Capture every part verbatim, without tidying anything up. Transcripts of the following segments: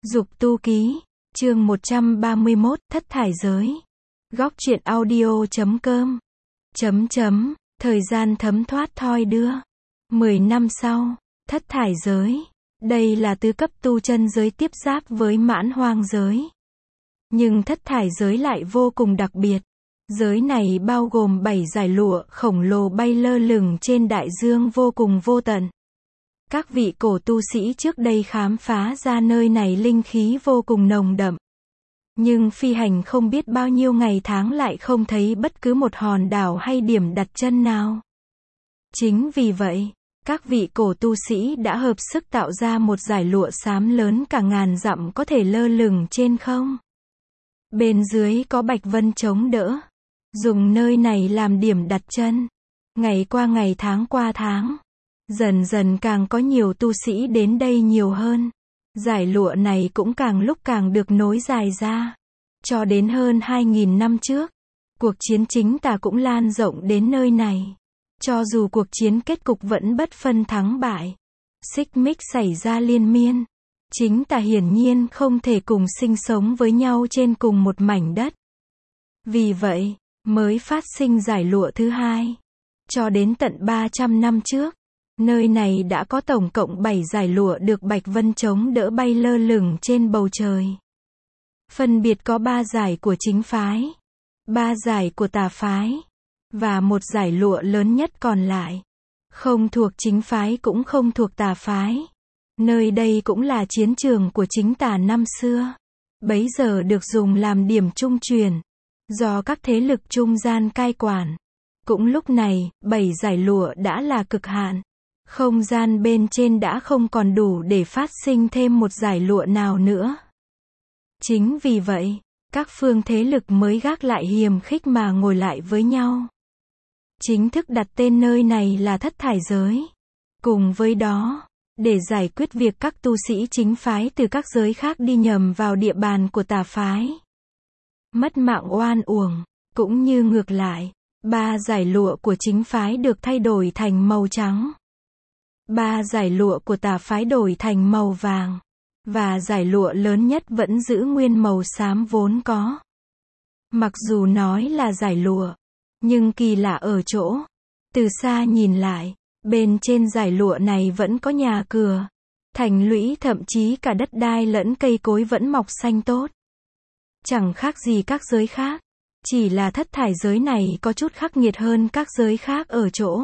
Dục tu ký, chương một trăm ba mươi mốt, thất thải giới. Góc truyện audio chấm com. Chấm chấm, thời gian thấm thoát thoi đưa. Mười năm sau, thất thải giới. Đây là tứ cấp tu chân giới tiếp giáp với mãn hoang giới. Nhưng thất thải giới lại vô cùng đặc biệt. Giới này bao gồm bảy dải lụa khổng lồ bay lơ lửng trên đại dương vô cùng vô tận. Các vị cổ tu sĩ trước đây khám phá ra nơi này linh khí vô cùng nồng đậm. Nhưng phi hành không biết bao nhiêu ngày tháng lại không thấy bất cứ một hòn đảo hay điểm đặt chân nào. Chính vì vậy, các vị cổ tu sĩ đã hợp sức tạo ra một dải lụa xám lớn cả ngàn dặm có thể lơ lửng trên không. Bên dưới có bạch vân chống đỡ. Dùng nơi này làm điểm đặt chân. Ngày qua ngày, tháng qua tháng. Dần dần càng có nhiều tu sĩ đến đây nhiều hơn. Dải lụa này cũng càng lúc càng được nối dài ra. Cho đến hơn hai nghìn năm trước, cuộc chiến chính tà cũng lan rộng đến nơi này. Cho dù cuộc chiến kết cục vẫn bất phân thắng bại, xích mích xảy ra liên miên, chính tà hiển nhiên không thể cùng sinh sống với nhau trên cùng một mảnh đất. Vì vậy, mới phát sinh dải lụa thứ hai. Cho đến tận ba trăm năm trước, nơi này đã có tổng cộng bảy dải lụa được bạch vân chống đỡ bay lơ lửng trên bầu trời. Phân biệt có ba dải của chính phái, ba dải của tà phái, và một dải lụa lớn nhất còn lại. Không thuộc chính phái cũng không thuộc tà phái. Nơi đây cũng là chiến trường của chính tà năm xưa. Bấy giờ được dùng làm điểm trung truyền, do các thế lực trung gian cai quản. Cũng lúc này, bảy dải lụa đã là cực hạn. Không gian bên trên đã không còn đủ để phát sinh thêm một dải lụa nào nữa. Chính vì vậy, các phương thế lực mới gác lại hiềm khích mà ngồi lại với nhau. Chính thức đặt tên nơi này là thất thải giới. Cùng với đó, để giải quyết việc các tu sĩ chính phái từ các giới khác đi nhầm vào địa bàn của tà phái, mất mạng oan uổng, cũng như ngược lại, ba dải lụa của chính phái được thay đổi thành màu trắng. Ba dải lụa của tà phái đổi thành màu vàng. Và dải lụa lớn nhất vẫn giữ nguyên màu xám vốn có. Mặc dù nói là dải lụa, nhưng kỳ lạ ở chỗ, từ xa nhìn lại, bên trên dải lụa này vẫn có nhà cửa, thành lũy, thậm chí cả đất đai lẫn cây cối vẫn mọc xanh tốt. Chẳng khác gì các giới khác, chỉ là thất thải giới này có chút khắc nghiệt hơn các giới khác ở chỗ.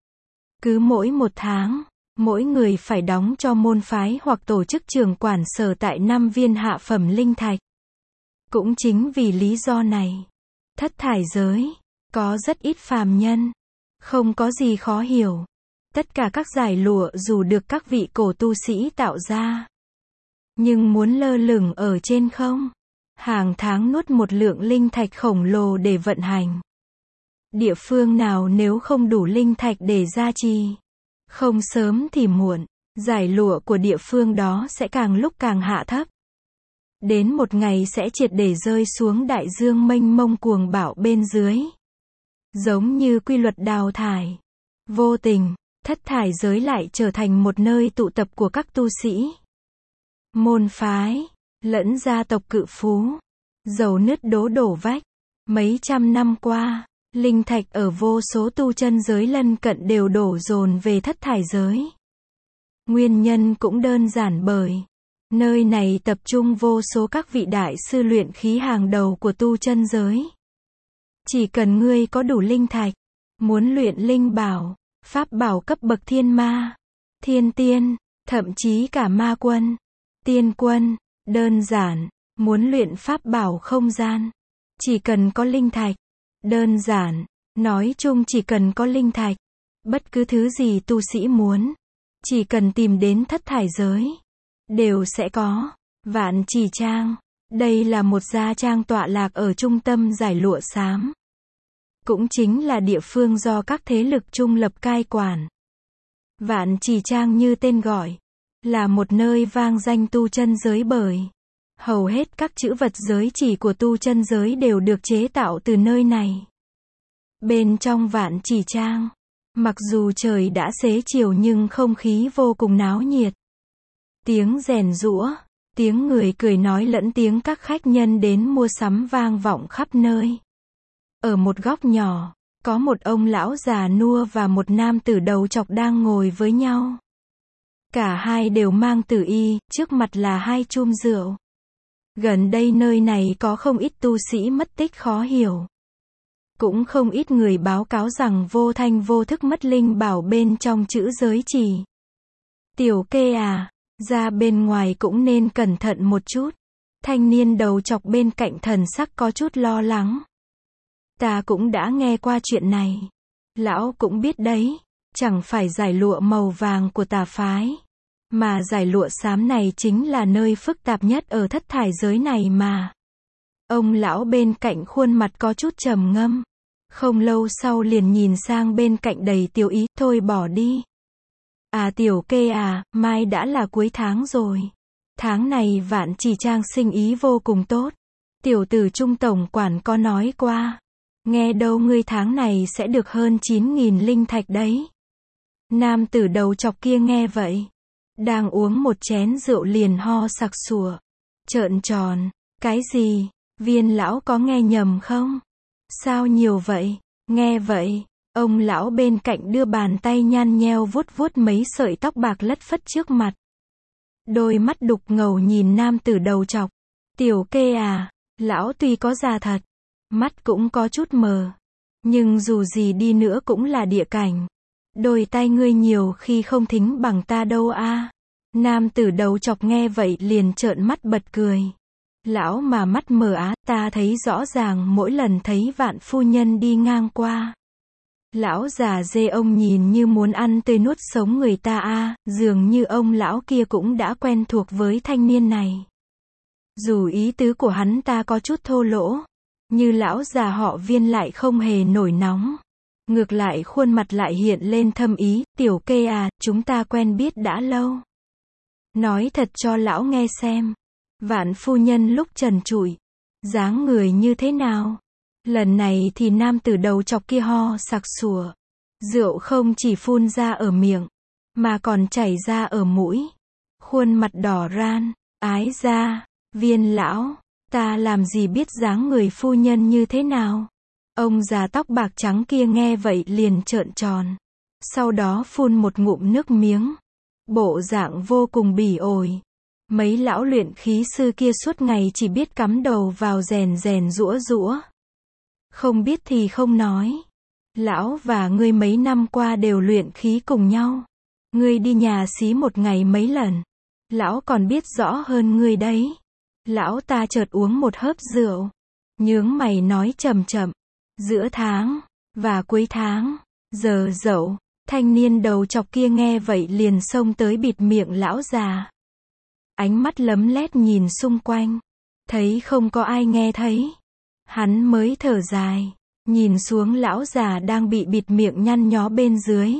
Cứ mỗi một tháng, mỗi người phải đóng cho môn phái hoặc tổ chức trưởng quản sở tại năm viên hạ phẩm linh thạch. Cũng chính vì lý do này, thất thải giới có rất ít phàm nhân. Không có gì khó hiểu. Tất cả các dải lụa dù được các vị cổ tu sĩ tạo ra, nhưng muốn lơ lửng ở trên không, hàng tháng nuốt một lượng linh thạch khổng lồ để vận hành. Địa phương nào nếu không đủ linh thạch để gia trì, không sớm thì muộn, dải lụa của địa phương đó sẽ càng lúc càng hạ thấp. Đến một ngày sẽ triệt để rơi xuống đại dương mênh mông cuồng bạo bên dưới. Giống như quy luật đào thải. Vô tình, thất thải giới lại trở thành một nơi tụ tập của các tu sĩ, môn phái, lẫn gia tộc cự phú. Dầu nứt đố đổ vách. Mấy trăm năm qua, linh thạch ở vô số tu chân giới lân cận đều đổ dồn về thất thải giới. Nguyên nhân cũng đơn giản bởi nơi này tập trung vô số các vị đại sư luyện khí hàng đầu của tu chân giới. Chỉ cần ngươi có đủ linh thạch, muốn luyện linh bảo, pháp bảo cấp bậc thiên ma, thiên tiên, thậm chí cả ma quân, tiên quân, đơn giản, muốn luyện pháp bảo không gian, chỉ cần có linh thạch. Đơn giản, nói chung chỉ cần có linh thạch, bất cứ thứ gì tu sĩ muốn, chỉ cần tìm đến thất thải giới, đều sẽ có. Vạn Chỉ Trang, đây là một gia trang tọa lạc ở trung tâm dải lụa xám. Cũng chính là địa phương do các thế lực trung lập cai quản. Vạn Chỉ Trang như tên gọi, là một nơi vang danh tu chân giới bởi hầu hết các chữ vật giới chỉ của tu chân giới đều được chế tạo từ nơi này. Bên trong Vạn Chỉ Trang, mặc dù trời đã xế chiều nhưng không khí vô cùng náo nhiệt. Tiếng rèn giũa, Tiếng người cười nói lẫn tiếng các khách nhân đến mua sắm vang vọng khắp nơi. Ở một góc nhỏ, có một ông lão già nua và một nam tử đầu chọc đang ngồi với nhau. Cả hai đều mang tử y, trước mặt là hai chum rượu. Gần đây nơi này có không ít tu sĩ mất tích khó hiểu. Cũng không ít người báo cáo rằng vô thanh vô thức mất linh bảo bên trong chữ giới chỉ. Tiểu Kê à, ra bên ngoài cũng nên cẩn thận một chút. Thanh niên đầu chọc bên cạnh thần sắc có chút lo lắng. Ta cũng đã nghe qua chuyện này. Lão cũng biết đấy, chẳng phải giải lụa màu vàng của tà phái. Mà giải lụa xám này chính là nơi phức tạp nhất ở thất thải giới này mà. Ông lão bên cạnh khuôn mặt có chút trầm ngâm. Không lâu sau liền nhìn sang bên cạnh đầy tiêu ý, thôi bỏ đi. À Tiểu Kê à, mai đã là cuối tháng rồi. Tháng này Vạn Chỉ Trang sinh ý vô cùng tốt. Tiểu tử Trung tổng quản có nói qua. Nghe đâu ngươi tháng này sẽ được hơn chín nghìn linh thạch đấy. Nam tử đầu chọc kia nghe vậy. Đang uống một chén rượu liền ho sặc sụa. Trợn tròn. Cái gì? Viên lão có nghe nhầm không? Sao nhiều vậy? Nghe vậy, ông lão bên cạnh đưa bàn tay nhăn nheo vuốt vuốt mấy sợi tóc bạc lất phất trước mặt. Đôi mắt đục ngầu nhìn nam tử đầu chọc. Tiểu Kê à, lão tuy có già thật, mắt cũng có chút mờ. Nhưng dù gì đi nữa cũng là địa cảnh. Đôi tay ngươi nhiều khi không thính bằng ta đâu a. Nam tử đầu chọc nghe vậy liền trợn mắt bật cười. Lão mà mắt mờ á, ta thấy rõ ràng mỗi lần thấy Vạn phu nhân đi ngang qua. Lão già dê ông nhìn như muốn ăn tươi nuốt sống người ta a, dường như ông lão kia cũng đã quen thuộc với thanh niên này. Dù ý tứ của hắn ta có chút thô lỗ, như lão già họ Viên lại không hề nổi nóng. Ngược lại khuôn mặt lại hiện lên thâm ý, Tiểu Kê à, chúng ta quen biết đã lâu. Nói thật cho lão nghe xem. Vạn phu nhân lúc trần trụi, dáng người như thế nào? Lần này thì nam tử đầu chọc kia ho sặc sủa. Rượu không chỉ phun ra ở miệng, mà còn chảy ra ở mũi. Khuôn mặt đỏ ran, ái ra, Viên lão, ta làm gì biết dáng người phu nhân như thế nào? Ông già tóc bạc trắng kia nghe vậy liền trợn tròn. Sau đó phun một ngụm nước miếng. Bộ dạng vô cùng bỉ ổi. Mấy lão luyện khí sư kia suốt ngày chỉ biết cắm đầu vào rèn rèn giũa giũa. Không biết thì không nói. Lão và ngươi mấy năm qua đều luyện khí cùng nhau. Ngươi đi nhà xí một ngày mấy lần. Lão còn biết rõ hơn ngươi đấy. Lão ta chợt uống một hớp rượu. Nhướng mày nói chậm chậm. Giữa tháng, và cuối tháng, giờ dậu, thanh niên đầu chọc kia nghe vậy liền xông tới bịt miệng lão già. Ánh mắt lấm lét nhìn xung quanh. Thấy không có ai nghe thấy. Hắn mới thở dài. Nhìn xuống lão già đang bị bịt miệng nhăn nhó bên dưới.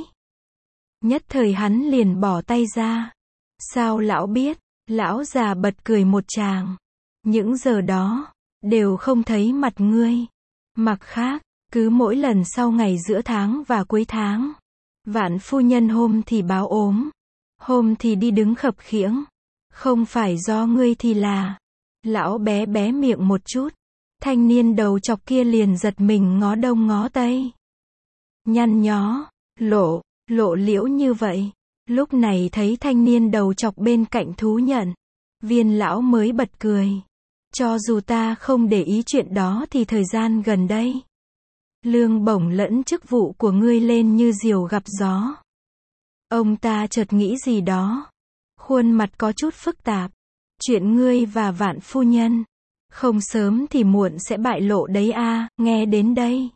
Nhất thời hắn liền bỏ tay ra. Sao lão biết? Lão già bật cười một tràng. Những giờ đó, đều không thấy mặt ngươi. Mặt khác, cứ mỗi lần sau ngày giữa tháng và cuối tháng. Vạn phu nhân hôm thì báo ốm. Hôm thì đi đứng khập khiễng. Không phải do ngươi thì là. Lão bé bé miệng một chút. Thanh niên đầu chọc kia liền giật mình ngó đông ngó tây. Nhăn nhó, lộ, lộ liễu như vậy. Lúc này thấy thanh niên đầu chọc bên cạnh thú nhận. Viên lão mới bật cười. Cho dù ta không để ý chuyện đó thì thời gian gần đây. Lương bổng lẫn chức vụ của ngươi lên như diều gặp gió. Ông ta chợt nghĩ gì đó. Khuôn mặt có chút phức tạp. Chuyện ngươi và Vạn phu nhân. Không sớm thì muộn sẽ bại lộ đấy a. Nghe đến đây.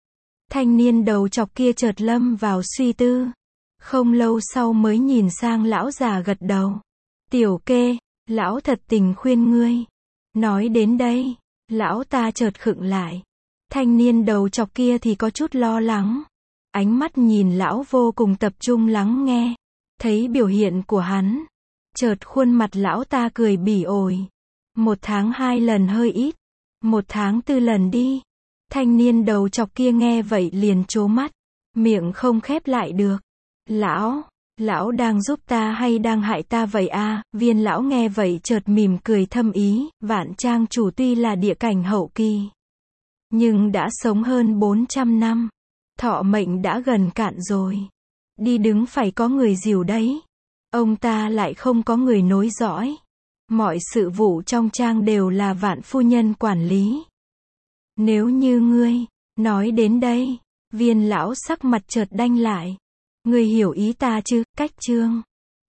Thanh niên đầu chọc kia chợt lâm vào suy tư. Không lâu sau mới nhìn sang lão già gật đầu. Tiểu Kê, lão thật tình khuyên ngươi. Nói đến đây, lão ta chợt khựng lại. Thanh niên đầu chọc kia thì có chút lo lắng. Ánh mắt nhìn lão vô cùng tập trung lắng nghe. Thấy biểu hiện của hắn. Chợt khuôn mặt lão ta cười bỉ ổi. Một tháng hai lần hơi ít. Một tháng tư lần đi. Thanh niên đầu chọc kia nghe vậy liền trố mắt. Miệng không khép lại được. Lão, Lão đang giúp ta hay đang hại ta vậy a? Viên lão nghe vậy chợt mỉm cười thâm ý, Vạn Trang chủ tuy là địa cảnh hậu kỳ, nhưng đã sống hơn bốn trăm năm. Thọ mệnh đã gần cạn rồi. Đi đứng phải có người dìu đấy. Ông ta lại không có người nối dõi. Mọi sự vụ trong trang đều là Vạn phu nhân quản lý. Nếu như ngươi, nói đến đây, Viên lão sắc mặt chợt đanh lại. Ngươi hiểu ý ta chứ, Cách Trương.